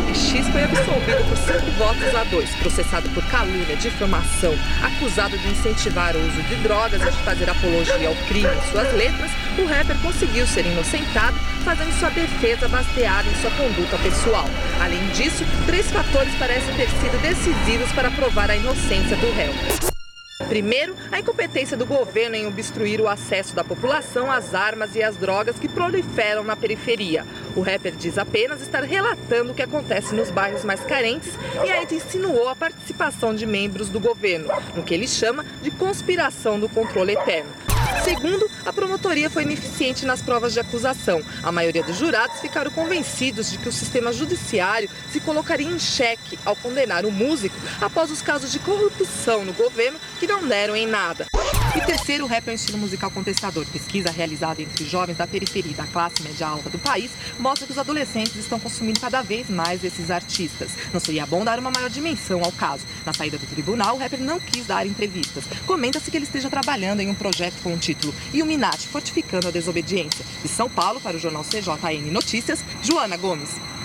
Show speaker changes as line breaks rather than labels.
que X foi absolvido por 5 votos a 2, processado por calúnia, difamação, acusado de incentivar o uso de drogas e de fazer apologia ao crime em suas letras. O rapper conseguiu ser inocentado, fazendo sua defesa baseada em sua conduta pessoal. Além disso, 3 fatores parecem ter sido decisivos para provar a inocência do réu. Primeiro, a incompetência do governo em obstruir o acesso da população às armas e às drogas que proliferam na periferia. O rapper diz apenas estar relatando o que acontece nos bairros mais carentes e ainda insinuou a participação de membros do governo, no que ele chama de conspiração do controle eterno. Segundo, a promotoria foi ineficiente nas provas de acusação. A maioria dos jurados ficaram convencidos de que o sistema judiciário se colocaria em xeque ao condenar o músico após os casos de corrupção no governo que não deram em nada. E terceiro, o rap é um estilo musical contestador. Pesquisa realizada entre jovens da periferia e da classe média alta do país mostra que os adolescentes estão consumindo cada vez mais esses artistas. Não seria bom dar uma maior dimensão ao caso. Na saída do tribunal, o rapper não quis dar entrevistas. Comenta-se que ele esteja trabalhando em um projeto com o título Illuminati, fortificando a desobediência. De São Paulo, para o jornal CJN Notícias, Joana Gomes.